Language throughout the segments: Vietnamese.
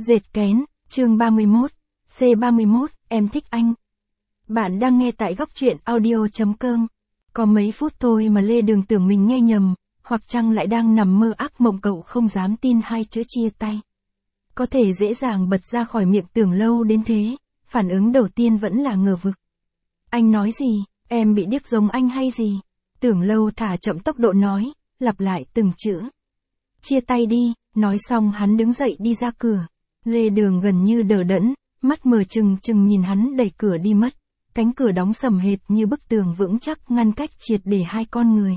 Dệt kén, chương 31, C31, em thích anh. Bạn đang nghe tại góc truyện audio.com. Có mấy phút thôi mà Lê Đường tưởng mình nghe nhầm, hoặc chăng lại đang nằm mơ ác mộng, cậu không dám tin hai chữ chia tay. Có thể dễ dàng bật ra khỏi miệng Tưởng Lâu đến thế, phản ứng đầu tiên vẫn là ngờ vực. Anh nói gì, em bị điếc giống anh hay gì? Tưởng Lâu thả chậm tốc độ nói, lặp lại từng chữ. Chia tay đi, nói xong hắn đứng dậy đi ra cửa. Lê Đường gần như đờ đẫn, mắt mở trừng trừng nhìn hắn đẩy cửa đi mất. Cánh cửa đóng sầm hệt như bức tường vững chắc ngăn cách triệt để hai con người.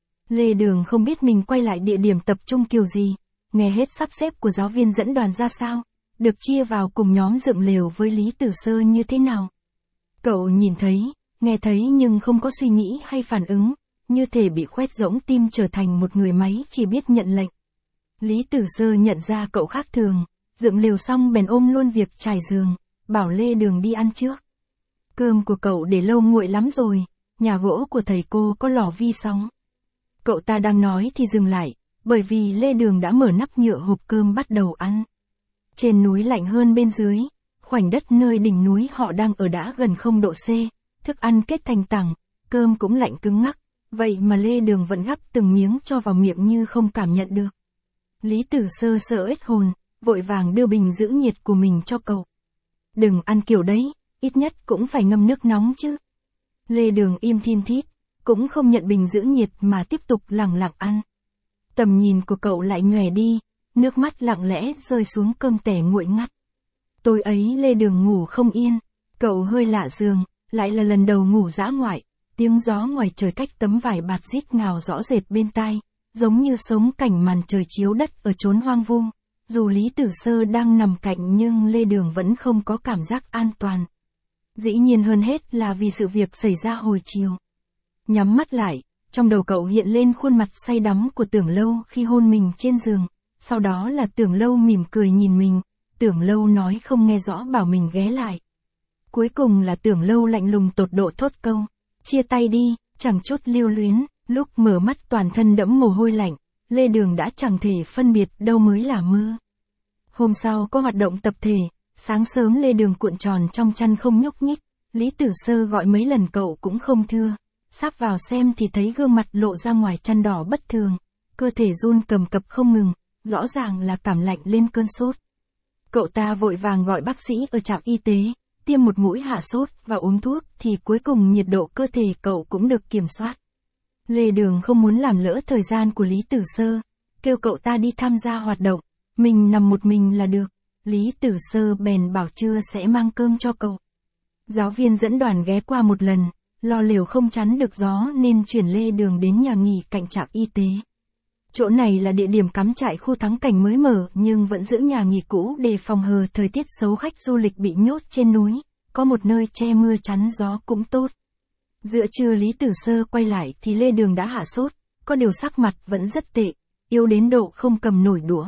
Lê Đường không biết mình quay lại địa điểm tập trung kiểu gì, nghe hết sắp xếp của giáo viên dẫn đoàn ra sao, được chia vào cùng nhóm dựng lều với Lý Tử Sơ như thế nào. Cậu nhìn thấy, nghe thấy nhưng không có suy nghĩ hay phản ứng, như thể bị khoét rỗng tim trở thành một người máy chỉ biết nhận lệnh. Lý Tử Sơ nhận ra cậu khác thường, dựng lều xong bèn ôm luôn việc trải giường, bảo Lê Đường đi ăn trước. Cơm của cậu để lâu nguội lắm rồi, nhà gỗ của thầy cô có lò vi sóng. Cậu ta đang nói thì dừng lại, bởi vì Lê Đường đã mở nắp nhựa hộp cơm bắt đầu ăn. Trên núi lạnh hơn bên dưới, khoảnh đất nơi đỉnh núi họ đang ở đã gần 0 độ C, thức ăn kết thành tảng, cơm cũng lạnh cứng ngắc, vậy mà Lê Đường vẫn gắp từng miếng cho vào miệng như không cảm nhận được. Lý Tử Sơ sợ hết hồn, vội vàng đưa bình giữ nhiệt của mình cho cậu. Đừng ăn kiểu đấy, ít nhất cũng phải ngâm nước nóng chứ. Lê Đường im thin thít, cũng không nhận bình giữ nhiệt mà tiếp tục lẳng lặng ăn. Tầm nhìn của cậu lại nhòe đi, nước mắt lặng lẽ rơi xuống cơm tẻ nguội ngắt. Tối ấy Lê Đường ngủ không yên, cậu hơi lạ giường, lại là lần đầu ngủ dã ngoại, tiếng gió ngoài trời cách tấm vải bạt rít ngào rõ rệt bên tai, giống như sống cảnh màn trời chiếu đất ở chốn hoang vu. Dù Lý Tử Sơ đang nằm cạnh nhưng Lê Đường vẫn không có cảm giác an toàn. Dĩ nhiên hơn hết là vì sự việc xảy ra hồi chiều. Nhắm mắt lại, trong đầu cậu hiện lên khuôn mặt say đắm của Tưởng Lâu khi hôn mình trên giường, sau đó là Tưởng Lâu mỉm cười nhìn mình, Tưởng Lâu nói không nghe rõ bảo mình ghé lại. Cuối cùng là Tưởng Lâu lạnh lùng tột độ thốt câu, chia tay đi, chẳng chút lưu luyến. Lúc mở mắt toàn thân đẫm mồ hôi lạnh, Lê Đường đã chẳng thể phân biệt đâu mới là mơ. Hôm sau có hoạt động tập thể, sáng sớm Lê Đường cuộn tròn trong chăn không nhúc nhích, Lý Tử Sơ gọi mấy lần cậu cũng không thưa, sắp vào xem thì thấy gương mặt lộ ra ngoài chăn đỏ bất thường, cơ thể run cầm cập không ngừng, rõ ràng là cảm lạnh lên cơn sốt. Cậu ta vội vàng gọi bác sĩ ở trạm y tế, tiêm một mũi hạ sốt và uống thuốc thì cuối cùng nhiệt độ cơ thể cậu cũng được kiểm soát. Lê Đường không muốn làm lỡ thời gian của Lý Tử Sơ, kêu cậu ta đi tham gia hoạt động, mình nằm một mình là được. Lý Tử Sơ bèn bảo trưa sẽ mang cơm cho cậu. Giáo viên dẫn đoàn ghé qua một lần, lo lều không chắn được gió nên chuyển Lê Đường đến nhà nghỉ cạnh trạm y tế. Chỗ này là địa điểm cắm trại khu thắng cảnh mới mở nhưng vẫn giữ nhà nghỉ cũ để phòng hờ thời tiết xấu khách du lịch bị nhốt trên núi, có một nơi che mưa chắn gió cũng tốt. Giữa trưa Lý Tử Sơ quay lại thì Lê Đường đã hạ sốt, có điều sắc mặt vẫn rất tệ, yếu đến độ không cầm nổi đũa.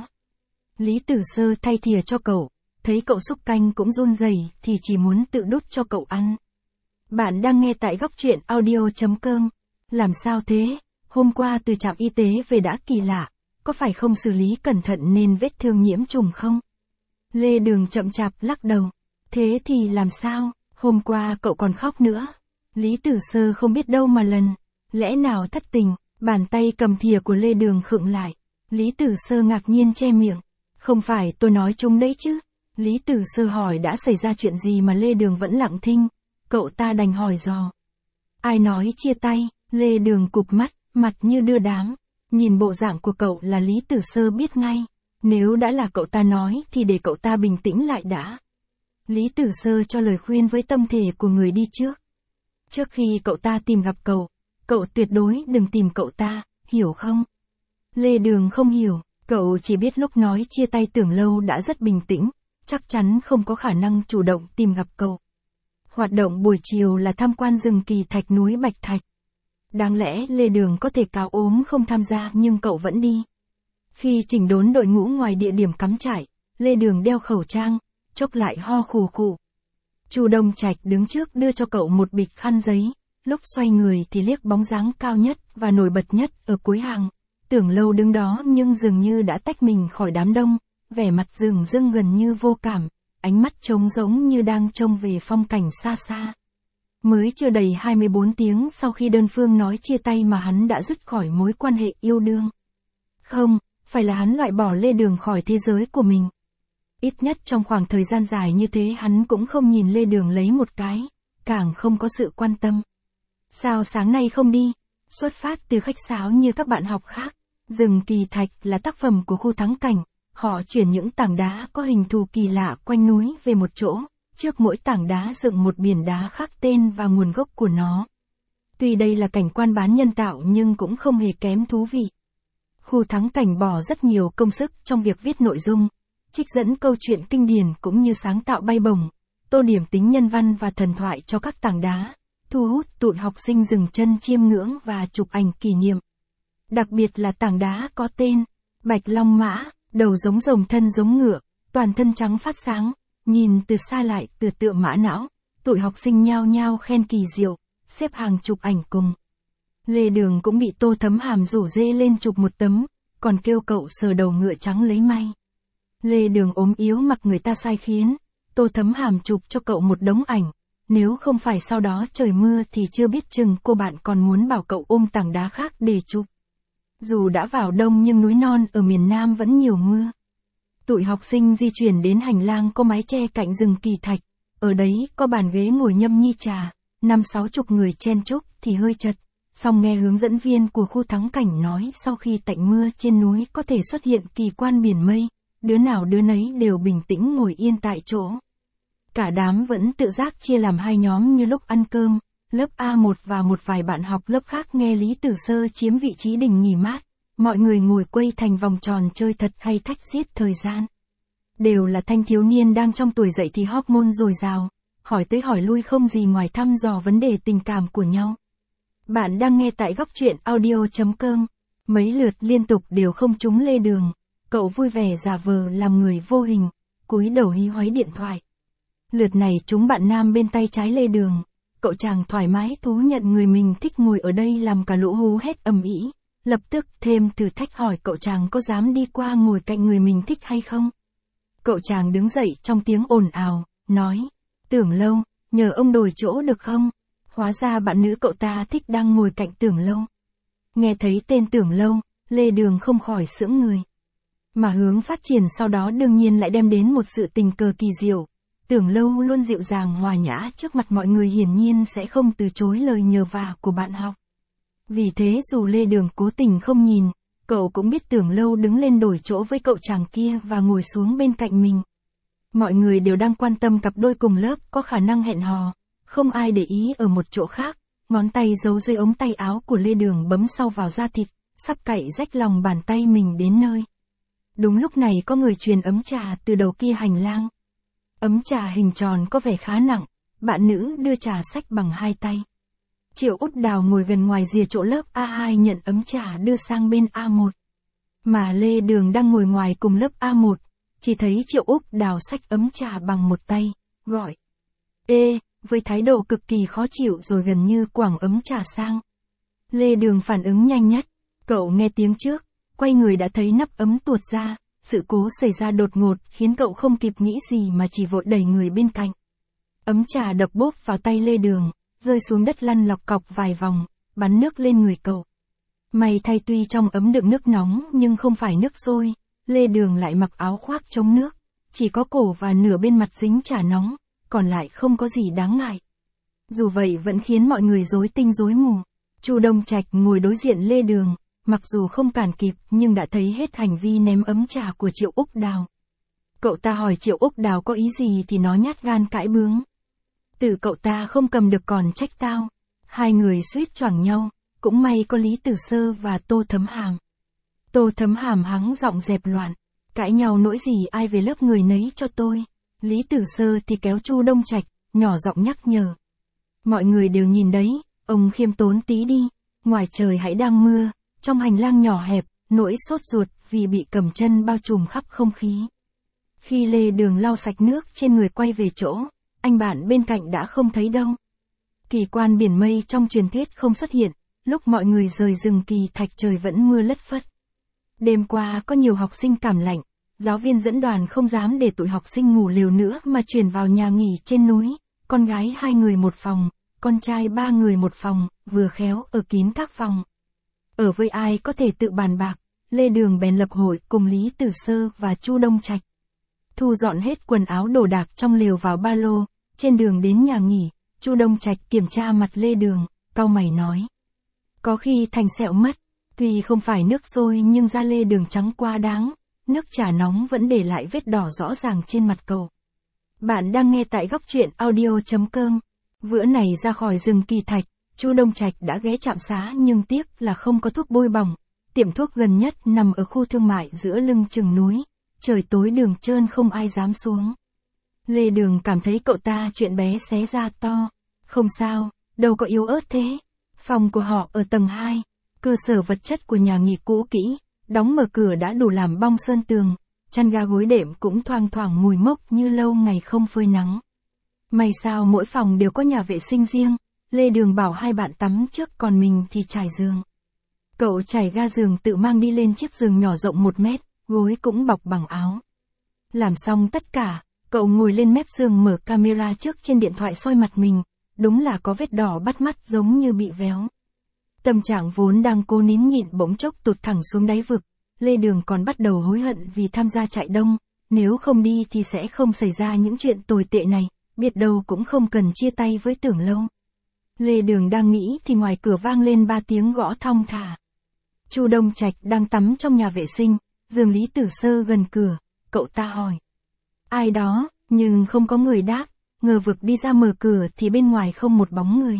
Lý Tử Sơ thay thìa cho cậu, thấy cậu xúc canh cũng run rẩy thì chỉ muốn tự đút cho cậu ăn. Bạn đang nghe tại góc truyện audio.com. Làm sao thế? Hôm qua từ trạm y tế về đã kỳ lạ, có phải không xử lý cẩn thận nên vết thương nhiễm trùng không? Lê Đường chậm chạp lắc đầu. Thế thì làm sao? Hôm qua cậu còn khóc nữa. Lý Tử Sơ không biết đâu mà lần, lẽ nào thất tình, bàn tay cầm thìa của Lê Đường khựng lại. Lý Tử Sơ ngạc nhiên che miệng. Không phải tôi nói chung đấy chứ. Lý Tử Sơ hỏi đã xảy ra chuyện gì mà Lê Đường vẫn lặng thinh. Cậu ta đành hỏi dò. Ai nói chia tay? Lê Đường cụp mắt, mặt như đưa đám. Nhìn bộ dạng của cậu là Lý Tử Sơ biết ngay. Nếu đã là cậu ta nói thì để cậu ta bình tĩnh lại đã. Lý Tử Sơ cho lời khuyên với tâm thể của người đi trước. Trước khi cậu ta tìm gặp cậu tuyệt đối đừng tìm cậu ta, hiểu không? Lê Đường không hiểu, cậu chỉ biết lúc nói chia tay Tưởng Lâu đã rất bình tĩnh, chắc chắn không có khả năng chủ động tìm gặp cậu. Hoạt động buổi chiều là tham quan rừng kỳ thạch núi Bạch Thạch. Đáng lẽ Lê Đường có thể cáo ốm không tham gia nhưng cậu vẫn đi. Khi chỉnh đốn đội ngũ ngoài địa điểm cắm trại, Lê Đường đeo khẩu trang, chốc lại ho khù khụ. Chu Đông Trạch đứng trước đưa cho cậu một bịch khăn giấy, lúc xoay người thì liếc bóng dáng cao nhất và nổi bật nhất ở cuối hàng. Tưởng Lâu đứng đó nhưng dường như đã tách mình khỏi đám đông, vẻ mặt dửng dưng gần như vô cảm, ánh mắt trống rỗng như đang trông về phong cảnh xa xa. Mới chưa đầy 24 tiếng sau khi đơn phương nói chia tay mà hắn đã dứt khỏi mối quan hệ yêu đương. Không, phải là hắn loại bỏ Lê Đường khỏi thế giới của mình. Ít nhất trong khoảng thời gian dài như thế hắn cũng không nhìn Lê Đường lấy một cái, càng không có sự quan tâm. Sao sáng nay không đi? Xuất phát từ khách sáo như các bạn học khác. Rừng Kỳ Thạch là tác phẩm của khu thắng cảnh. Họ chuyển những tảng đá có hình thù kỳ lạ quanh núi về một chỗ. Trước mỗi tảng đá dựng một biển đá khác tên và nguồn gốc của nó. Tuy đây là cảnh quan bán nhân tạo nhưng cũng không hề kém thú vị. Khu thắng cảnh bỏ rất nhiều công sức trong việc viết nội dung, trích dẫn câu chuyện kinh điển cũng như sáng tạo bay bổng, tô điểm tính nhân văn và thần thoại cho các tảng đá, thu hút tụi học sinh dừng chân chiêm ngưỡng và chụp ảnh kỷ niệm. Đặc biệt là tảng đá có tên Bạch Long Mã, đầu giống rồng thân giống ngựa, toàn thân trắng phát sáng, nhìn từ xa lại tựa tựa mã não, tụi học sinh nhao nhao khen kỳ diệu, xếp hàng chụp ảnh cùng. Lê Đường cũng bị Tô Thấm Hàm rủ dê lên chụp một tấm, còn kêu cậu sờ đầu ngựa trắng lấy may. Lê Đường ốm yếu mặc người ta sai khiến, Tô Thấm Hàm chụp cho cậu một đống ảnh, nếu không phải sau đó trời mưa thì chưa biết chừng cô bạn còn muốn bảo cậu ôm tảng đá khác để chụp. Dù đã vào đông nhưng núi non ở miền Nam vẫn nhiều mưa. Tụi học sinh di chuyển đến hành lang có mái che cạnh rừng Kỳ Thạch, ở đấy có bàn ghế ngồi nhâm nhi trà, 50-60 người chen chúc thì hơi chật. Xong nghe hướng dẫn viên của khu thắng cảnh nói sau khi tạnh mưa trên núi có thể xuất hiện kỳ quan biển mây, đứa nào đứa nấy đều bình tĩnh ngồi yên tại chỗ. Cả đám vẫn tự giác chia làm hai nhóm như lúc ăn cơm, lớp A1 và một vài bạn học lớp khác nghe Lý Tử Sơ chiếm vị trí đình nghỉ mát, mọi người ngồi quây thành vòng tròn chơi thật hay thách giết thời gian. Đều là thanh thiếu niên đang trong tuổi dậy thì hormone dồi dào, hỏi tới hỏi lui không gì ngoài thăm dò vấn đề tình cảm của nhau. Bạn đang nghe tại góc truyện audio.com. Mấy lượt liên tục đều không trúng Lê Đường. Cậu vui vẻ giả vờ làm người vô hình, cúi đầu hí hoáy điện thoại. Lượt này trúng bạn nam bên tay trái Lê Đường. Cậu chàng thoải mái thú nhận người mình thích ngồi ở đây làm cả lũ hú hét ầm ĩ. Lập tức thêm thử thách hỏi cậu chàng có dám đi qua ngồi cạnh người mình thích hay không. Cậu chàng đứng dậy trong tiếng ồn ào, nói, Tưởng Lâu, nhờ ông đổi chỗ được không? Hóa ra bạn nữ cậu ta thích đang ngồi cạnh Tưởng Lâu. Nghe thấy tên Tưởng Lâu, Lê Đường không khỏi sững người. Mà hướng phát triển sau đó đương nhiên lại đem đến một sự tình cờ kỳ diệu. Tưởng Lâu luôn dịu dàng hòa nhã trước mặt mọi người hiển nhiên sẽ không từ chối lời nhờ vả của bạn học. Vì thế dù Lê Đường cố tình không nhìn, cậu cũng biết Tưởng Lâu đứng lên đổi chỗ với cậu chàng kia và ngồi xuống bên cạnh mình. Mọi người đều đang quan tâm cặp đôi cùng lớp có khả năng hẹn hò. Không ai để ý ở một chỗ khác, ngón tay giấu dưới ống tay áo của Lê Đường bấm sau vào da thịt, sắp cạy rách lòng bàn tay mình đến nơi. Đúng lúc này có người truyền ấm trà từ đầu kia hành lang. Ấm trà hình tròn có vẻ khá nặng, bạn nữ đưa trà xách bằng hai tay. Triệu Út Đào ngồi gần ngoài rìa chỗ lớp A2 nhận ấm trà đưa sang bên A1. Mà Lê Đường đang ngồi ngoài cùng lớp A1, chỉ thấy Triệu Út Đào xách ấm trà bằng một tay, gọi. Ê! Với thái độ cực kỳ khó chịu rồi gần như quẳng ấm trà sang. Lê Đường phản ứng nhanh nhất, cậu nghe tiếng trước, quay người đã thấy nắp ấm tuột ra, sự cố xảy ra đột ngột khiến cậu không kịp nghĩ gì mà chỉ vội đẩy người bên cạnh. Ấm trà đập bốp vào tay Lê Đường, rơi xuống đất lăn lọc cọc vài vòng, bắn nước lên người cậu. May thay tuy trong ấm đựng nước nóng nhưng không phải nước sôi, Lê Đường lại mặc áo khoác chống nước, chỉ có cổ và nửa bên mặt dính trà nóng. Còn lại không có gì đáng ngại. Dù vậy vẫn khiến mọi người rối tinh rối mù. Chu Đông Trạch ngồi đối diện Lê Đường, mặc dù không cản kịp nhưng đã thấy hết hành vi ném ấm trà của Triệu Úc Đào. Cậu ta hỏi Triệu Úc Đào có ý gì thì nó nhát gan cãi bướng. Từ cậu ta không cầm được còn trách tao. Hai người suýt choảng nhau, cũng may có Lý Tử Sơ và Tô Thấm Hàm. Tô Thấm Hàm hắng giọng dẹp loạn, cãi nhau nỗi gì ai về lớp người nấy cho tôi. Lý Tử Sơ thì kéo Chu Đông Trạch, nhỏ giọng nhắc nhở. Mọi người đều nhìn đấy, ông khiêm tốn tí đi, ngoài trời hãy đang mưa, trong hành lang nhỏ hẹp, nỗi sốt ruột vì bị cầm chân bao trùm khắp không khí. Khi Lê Đường lau sạch nước trên người quay về chỗ, anh bạn bên cạnh đã không thấy đâu. Kỳ quan biển mây trong truyền thuyết không xuất hiện, lúc mọi người rời rừng Kỳ Thạch trời vẫn mưa lất phất. Đêm qua có nhiều học sinh cảm lạnh, giáo viên dẫn đoàn không dám để tụi học sinh ngủ lều nữa mà chuyển vào nhà nghỉ trên núi, con gái 2 người một phòng, con trai 3 người một phòng, vừa khéo ở kín các phòng. Ở với ai có thể tự bàn bạc, Lê Đường bèn lập hội cùng Lý Tử Sơ và Chu Đông Trạch. Thu dọn hết quần áo đồ đạc trong lều vào ba lô, trên đường đến nhà nghỉ, Chu Đông Trạch kiểm tra mặt Lê Đường, cau mày nói. Có khi thành sẹo mất, tuy không phải nước sôi nhưng da Lê Đường trắng quá đáng, nước trà nóng vẫn để lại vết đỏ rõ ràng trên mặt cậu. Bạn đang nghe tại góc truyện audio.com. Bữa này ra khỏi rừng Kỳ Thạch, Chu Đông Trạch đã ghé trạm xá nhưng tiếc là không có thuốc bôi bỏng. Tiệm thuốc gần nhất nằm ở khu thương mại giữa lưng chừng núi, trời tối đường trơn không ai dám xuống. Lê Đường cảm thấy cậu ta chuyện bé xé ra to. Không sao, đâu có yếu ớt thế. Phòng của họ ở tầng 2, cơ sở vật chất của nhà nghỉ cũ kỹ, đóng mở cửa đã đủ làm bong sơn tường, chăn ga gối đệm cũng thoang thoảng mùi mốc như lâu ngày không phơi nắng. May sao mỗi phòng đều có nhà vệ sinh riêng, Lê Đường bảo hai bạn tắm trước còn mình thì trải giường. Cậu trải ga giường tự mang đi lên chiếc giường nhỏ rộng 1 mét, gối cũng bọc bằng áo. Làm xong tất cả, cậu ngồi lên mép giường mở camera trước trên điện thoại soi mặt mình, đúng là có vết đỏ bắt mắt giống như bị véo. Tâm trạng vốn đang cố nín nhịn bỗng chốc tụt thẳng xuống đáy vực, Lê Đường còn bắt đầu hối hận vì tham gia trại đông, nếu không đi thì sẽ không xảy ra những chuyện tồi tệ này, biết đâu cũng không cần chia tay với Tưởng Lâu. Lê Đường đang nghĩ thì ngoài cửa vang lên 3 tiếng gõ thong thả. Chu Đông Trạch đang tắm trong nhà vệ sinh, giường Lý Tử Sơ gần cửa, cậu ta hỏi. Ai đó, nhưng không có người đáp, ngờ vực đi ra mở cửa thì bên ngoài không một bóng người.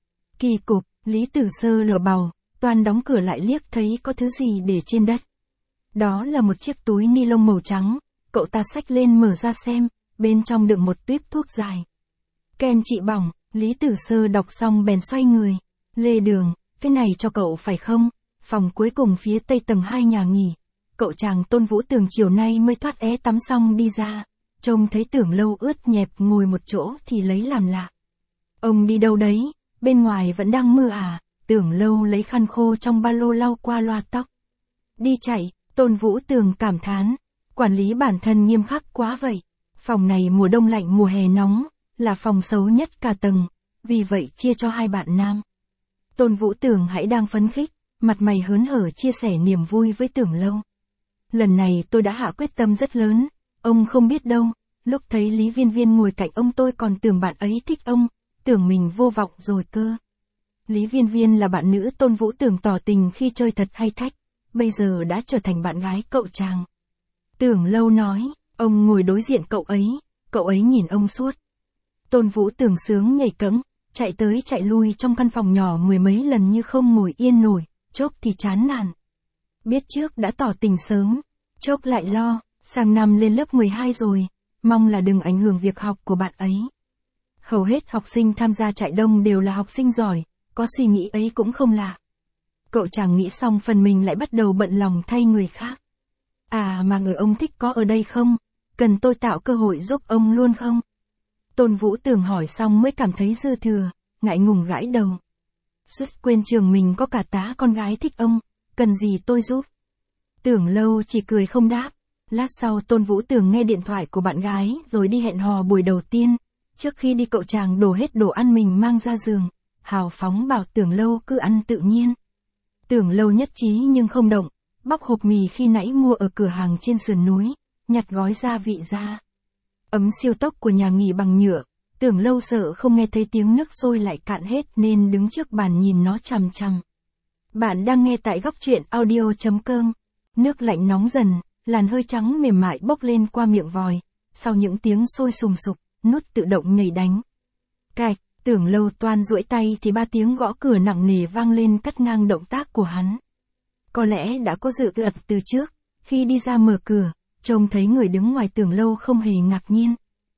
Kỳ cục, Lý Tử Sơ lờ bầu, toàn đóng cửa lại liếc thấy có thứ gì để trên đất. Đó là một chiếc túi ni lông màu trắng, cậu ta xách lên mở ra xem, bên trong đựng một tuýp thuốc dài. Kem trị bỏng, Lý Tử Sơ đọc xong bèn xoay người. Lê Đường, cái này cho cậu phải không? Phòng cuối cùng phía tây tầng 2 nhà nghỉ. Cậu chàng Tôn Vũ Tường chiều nay mới thoát é tắm xong đi ra. Trông thấy Tưởng Lâu ướt nhẹp ngồi một chỗ thì lấy làm lạ. Ông đi đâu đấy? Bên ngoài vẫn đang mưa à? Tưởng Lâu lấy khăn khô trong ba lô lau qua loa tóc. Đi chạy, Tôn Vũ Tường cảm thán. Quản lý bản thân nghiêm khắc quá vậy. Phòng này mùa đông lạnh mùa hè nóng, là phòng xấu nhất cả tầng, vì vậy chia cho 2 bạn nam. Tôn Vũ Tường hãy đang phấn khích, mặt mày hớn hở chia sẻ niềm vui với Tưởng Lâu. Lần này tôi đã hạ quyết tâm rất lớn, ông không biết đâu, lúc thấy Lý Viên Viên ngồi cạnh ông tôi còn tưởng bạn ấy thích ông, tưởng mình vô vọng rồi cơ. Lý Viên Viên là bạn nữ Tôn Vũ Tường tỏ tình khi chơi thật hay thách, bây giờ đã trở thành bạn gái cậu chàng. Tưởng Lâu nói, ông ngồi đối diện cậu ấy nhìn ông suốt. Tôn Vũ Tường sướng nhảy cẫng, chạy tới chạy lui trong căn phòng nhỏ 10 mấy lần như không ngồi yên nổi, chốc thì chán nản. Biết trước đã tỏ tình sớm, chốc lại lo, sang năm lên lớp 12 rồi, mong là đừng ảnh hưởng việc học của bạn ấy. Hầu hết học sinh tham gia trại đông đều là học sinh giỏi, có suy nghĩ ấy cũng không lạ. Cậu chàng nghĩ xong phần mình lại bắt đầu bận lòng thay người khác. À mà người ông thích có ở đây không? Cần tôi tạo cơ hội giúp ông luôn không? Tôn Vũ Tường hỏi xong mới cảm thấy dư thừa, ngại ngùng gãi đầu. Suýt quên trường mình có cả tá con gái thích ông, cần gì tôi giúp? Tưởng Lâu chỉ cười không đáp. Lát sau Tôn Vũ Tường nghe điện thoại của bạn gái rồi đi hẹn hò buổi đầu tiên. Trước khi đi cậu chàng đổ hết đồ ăn mình mang ra giường, hào phóng bảo Tưởng Lâu cứ ăn tự nhiên. Tưởng Lâu nhất trí nhưng không động, bóc hộp mì khi nãy mua ở cửa hàng trên sườn núi, nhặt gói gia vị ra. Ấm siêu tốc của nhà nghỉ bằng nhựa, Tưởng Lâu sợ không nghe thấy tiếng nước sôi lại cạn hết nên đứng trước bàn nhìn nó chằm chằm. Bạn đang nghe tại góc truyện audio.com. Nước lạnh nóng dần, làn hơi trắng mềm mại bốc lên qua miệng vòi, sau những tiếng sôi sùng sục, nút tự động nhảy đánh. Cạch, Tưởng Lâu toan duỗi tay thì 3 tiếng gõ cửa nặng nề vang lên cắt ngang động tác của hắn. Có lẽ đã có dự ợt từ trước, khi đi ra mở cửa, trông thấy người đứng ngoài Tưởng Lâu không hề ngạc nhiên.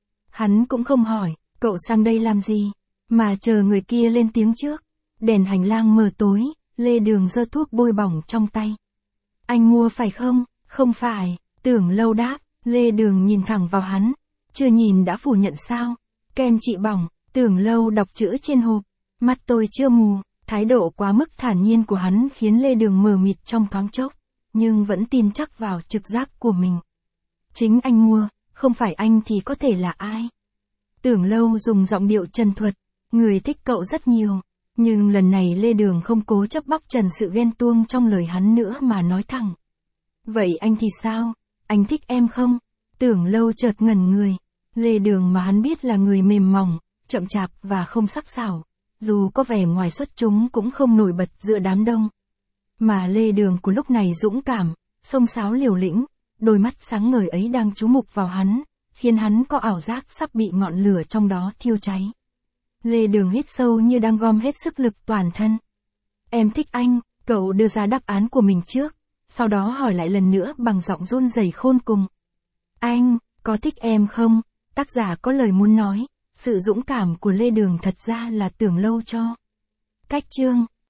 Hắn cũng không hỏi, cậu sang đây làm gì, mà chờ người kia lên tiếng trước. Đèn hành lang mờ tối, Lê Đường giơ thuốc bôi bỏng trong tay. Anh mua phải không? Không phải, Tưởng Lâu đáp. Lê Đường nhìn thẳng vào hắn, chưa nhìn đã phủ nhận sao? Kem trị bỏng, Tưởng Lâu đọc chữ trên hộp. Mắt tôi chưa mù. Thái độ quá mức thản nhiên của hắn khiến Lê Đường mờ mịt trong thoáng chốc, nhưng vẫn tin chắc vào trực giác của mình. Chính anh mua, không phải anh thì có thể là ai? Tưởng Lâu dùng giọng điệu trần thuật, người thích cậu rất nhiều. Nhưng lần này Lê Đường không cố chấp bóc trần sự ghen tuông trong lời hắn nữa mà nói thẳng. Vậy anh thì sao? Anh thích em không? Tưởng Lâu chợt ngẩn người. Lê Đường mà hắn biết là người mềm mỏng, chậm chạp và không sắc sảo. Dù có vẻ ngoài xuất chúng cũng không nổi bật giữa đám đông. Mà Lê Đường của lúc này dũng cảm, xông xáo liều lĩnh, đôi mắt sáng ngời ấy đang chú mục vào hắn, khiến hắn có ảo giác sắp bị ngọn lửa trong đó thiêu cháy. Lê Đường hít sâu như đang gom hết sức lực toàn thân. Em thích anh, cậu đưa ra đáp án của mình trước, sau đó hỏi lại lần nữa bằng giọng run rẩy khôn cùng. Anh, có thích em không? Tác giả có lời muốn nói, sự dũng cảm của Lê Đường thật ra là Tưởng Lâu cho. Cách chương